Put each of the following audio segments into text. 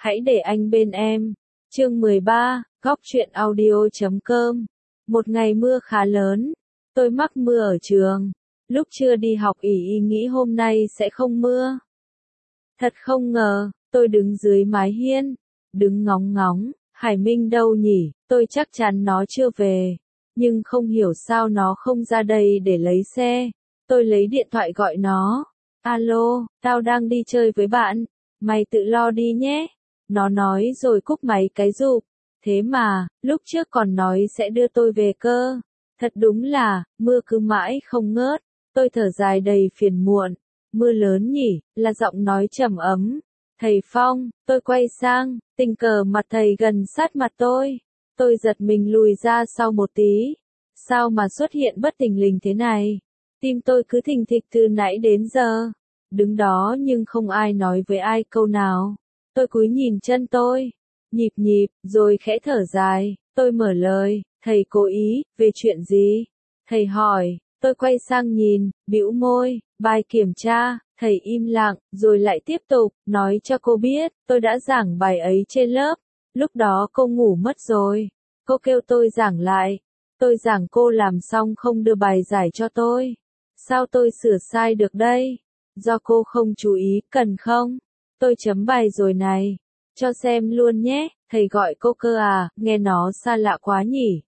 Hãy để anh bên em. Chương 13, Góc truyện audio.com. Một ngày mưa khá lớn. Tôi mắc mưa ở trường. Lúc chưa đi học ỷ nghĩ hôm nay sẽ không mưa. Thật không ngờ, tôi đứng dưới mái hiên. Đứng ngóng ngóng, Hải Minh đâu nhỉ, tôi chắc chắn nó chưa về. Nhưng không hiểu sao nó không ra đây để lấy xe. Tôi lấy điện thoại gọi nó. Alo, tao đang đi chơi với bạn. Mày tự lo đi nhé. Nó nói rồi cúp máy cái rụp. Thế mà, lúc trước còn nói sẽ đưa tôi về cơ. Thật đúng là, mưa cứ mãi không ngớt. Tôi thở dài đầy phiền muộn. Mưa lớn nhỉ, là giọng nói trầm ấm. Thầy Phong, tôi quay sang, tình cờ mặt thầy gần sát mặt tôi. Tôi giật mình lùi ra sau một tí. Sao mà xuất hiện bất thình lình thế này? Tim tôi cứ thình thịch từ nãy đến giờ. Đứng đó nhưng không ai nói với ai câu nào. Tôi cúi nhìn chân tôi. Nhịp nhịp, rồi khẽ thở dài. Tôi mở lời, thầy cố ý, về chuyện gì? Thầy hỏi, tôi quay sang nhìn, bĩu môi, bài kiểm tra. Thầy im lặng, rồi lại tiếp tục, nói cho cô biết, tôi đã giảng bài ấy trên lớp. Lúc đó cô ngủ mất rồi. Cô kêu tôi giảng lại. Tôi giảng cô làm xong không đưa bài giải cho tôi. Sao tôi sửa sai được đây? Do cô không chú ý, cần không? Tôi chấm bài rồi này. Cho xem luôn nhé, thầy gọi cô cơ à, nghe nó xa lạ quá nhỉ.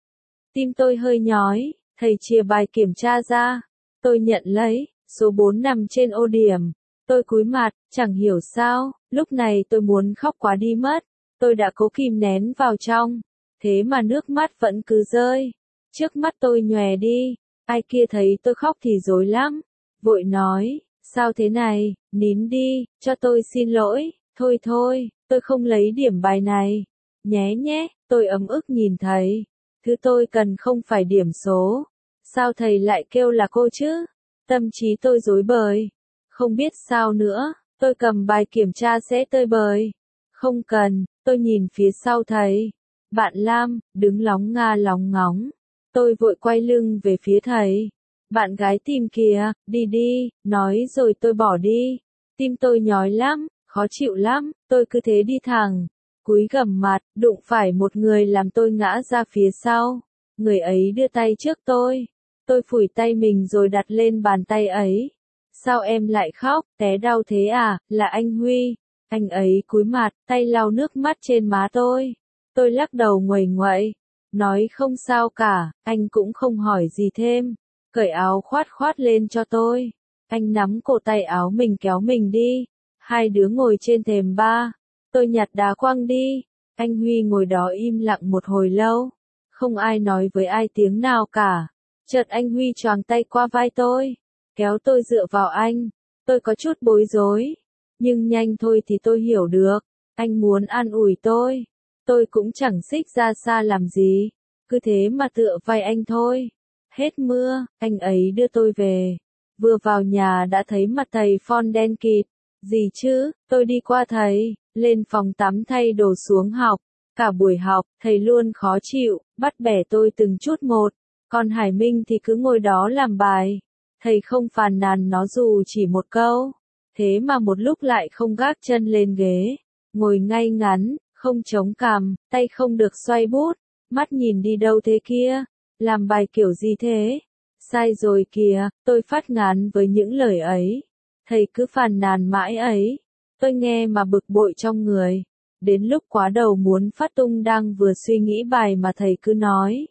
Tim tôi hơi nhói, thầy chia bài kiểm tra ra. Tôi nhận lấy, số 4 nằm trên ô điểm. Tôi cúi mặt, chẳng hiểu sao, lúc này tôi muốn khóc quá đi mất. Tôi đã cố kìm nén vào trong. Thế mà nước mắt vẫn cứ rơi. Trước mắt tôi nhòe đi. Ai kia thấy tôi khóc thì rối lắm. Vội nói, sao thế này, nín đi, cho tôi xin lỗi. Thôi thôi, tôi không lấy điểm bài này. Nhé nhé, tôi ấm ức nhìn thầy. Thứ tôi cần không phải điểm số. Sao thầy lại kêu là cô chứ? Tâm trí tôi rối bời. Không biết sao nữa, tôi cầm bài kiểm tra sẽ tơi bời. Không cần, tôi nhìn phía sau thầy. Bạn Lam, đứng lóng nga lóng ngóng. Tôi vội quay lưng về phía thầy. Bạn gái tìm kìa, đi đi, nói rồi tôi bỏ đi. Tim tôi nhói lắm, khó chịu lắm, tôi cứ thế đi thẳng. Cúi gằm mặt, đụng phải một người làm tôi ngã ra phía sau. Người ấy đưa tay trước tôi. Tôi phủi tay mình rồi đặt lên bàn tay ấy. Sao em lại khóc, té đau thế à, là anh Huy. Anh ấy cúi mặt, tay lau nước mắt trên má tôi. Tôi lắc đầu nguầy nguậy. Nói không sao cả, anh cũng không hỏi gì thêm. Cởi áo khoát khoát lên cho tôi. Anh nắm cổ tay áo mình kéo mình đi. Hai đứa ngồi trên thềm ba. Tôi nhặt đá quăng đi. Anh Huy ngồi đó im lặng một hồi lâu. Không ai nói với ai tiếng nào cả. Chợt anh Huy choàng tay qua vai tôi. Kéo tôi dựa vào anh. Tôi có chút bối rối. Nhưng nhanh thôi thì tôi hiểu được. Anh muốn an ủi tôi. Tôi cũng chẳng xích ra xa làm gì. Cứ thế mà tựa vai anh thôi. Hết mưa, anh ấy đưa tôi về. Vừa vào nhà đã thấy mặt thầy Phong đen kịt. Gì chứ, tôi đi qua thầy, lên phòng tắm thay đồ xuống học. Cả buổi học, thầy luôn khó chịu, bắt bẻ tôi từng chút một. Còn Hải Minh thì cứ ngồi đó làm bài. Thầy không phàn nàn nó dù chỉ một câu. Thế mà một lúc lại không gác chân lên ghế. Ngồi ngay ngắn, không chống cằm, tay không được xoay bút. Mắt nhìn đi đâu thế kia? Làm bài kiểu gì thế? Sai rồi kìa, tôi phát ngán với những lời ấy. Thầy cứ phàn nàn mãi ấy. Tôi nghe mà bực bội trong người. Đến lúc quá đầu muốn phát tung đang vừa suy nghĩ bài mà thầy cứ nói.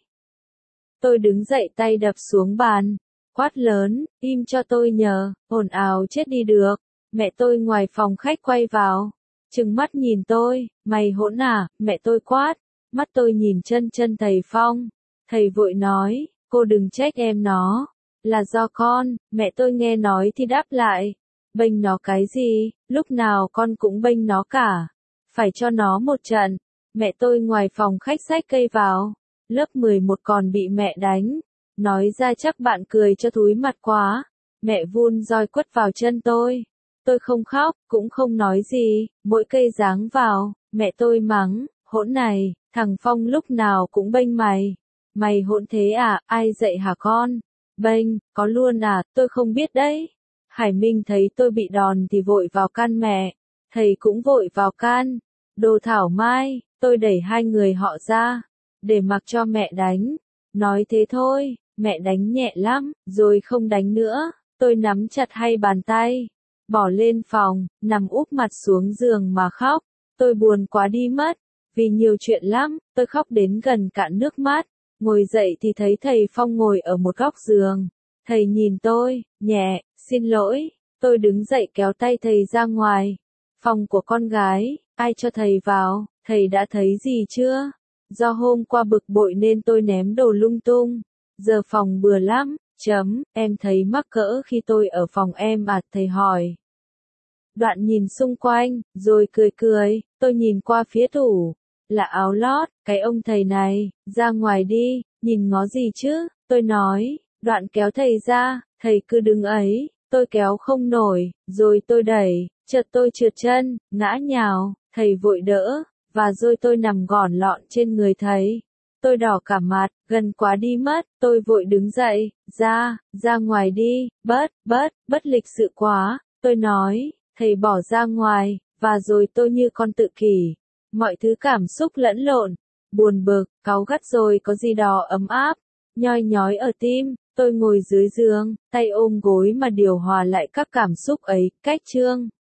Tôi đứng dậy tay đập xuống bàn. Quát lớn, im cho tôi nhờ, ồn ào chết đi được. Mẹ tôi ngoài phòng khách quay vào. Trừng mắt nhìn tôi, mày hỗn à, mẹ tôi quát. Mắt tôi nhìn chân thầy Phong. Thầy vội nói, cô đừng trách em nó. Là do con, mẹ tôi nghe nói thì đáp lại. Bênh nó cái gì, lúc nào con cũng bênh nó cả. Phải cho nó một trận. Mẹ tôi ngoài phòng khách xách cây vào. Lớp 11 còn bị mẹ đánh. Nói ra chắc bạn cười cho thúi mặt quá. Mẹ vun roi quất vào chân tôi. Tôi không khóc, cũng không nói gì, mỗi cây giáng vào, mẹ tôi mắng, hỗn này, thằng Phong lúc nào cũng bênh mày. Mày hỗn thế à, ai dạy hả con? Bênh, có luôn à, tôi không biết đấy. Hải Minh thấy tôi bị đòn thì vội vào can mẹ. Thầy cũng vội vào can. Đồ thảo mai, tôi đẩy hai người họ ra, để mặc cho mẹ đánh. Nói thế thôi, mẹ đánh nhẹ lắm, rồi không đánh nữa. Tôi nắm chặt hai bàn tay, bỏ lên phòng, nằm úp mặt xuống giường mà khóc. Tôi buồn quá đi mất, vì nhiều chuyện lắm, tôi khóc đến gần cạn nước mắt. Ngồi dậy thì thấy thầy Phong ngồi ở một góc giường. Thầy nhìn tôi, nhẹ, xin lỗi. Tôi đứng dậy kéo tay thầy ra ngoài. Phòng của con gái, ai cho thầy vào, thầy đã thấy gì chưa? Do hôm qua bực bội nên tôi ném đồ lung tung. Giờ phòng bừa lắm, em thấy mắc cỡ khi tôi ở phòng em à, thầy hỏi. Đoạn nhìn xung quanh, rồi cười cười, tôi nhìn qua phía tủ. Là áo lót, cái ông thầy này, ra ngoài đi, nhìn ngó gì chứ, tôi nói. Đoạn kéo thầy ra, thầy cứ đứng ấy, tôi kéo không nổi, rồi tôi đẩy, chợt tôi trượt chân, ngã nhào, thầy vội đỡ, và rồi tôi nằm gọn lọn trên người thầy. Tôi đỏ cả mặt, gần quá đi mất, tôi vội đứng dậy, ra ngoài đi, bất lịch sự quá, tôi nói, thầy bỏ ra ngoài, và rồi tôi như con tự kỷ. Mọi thứ cảm xúc lẫn lộn, buồn bực, cáu gắt rồi có gì đó ấm áp, nhoi nhói ở tim. Tôi ngồi dưới giường, tay ôm gối mà điều hòa lại các cảm xúc ấy, cách chương.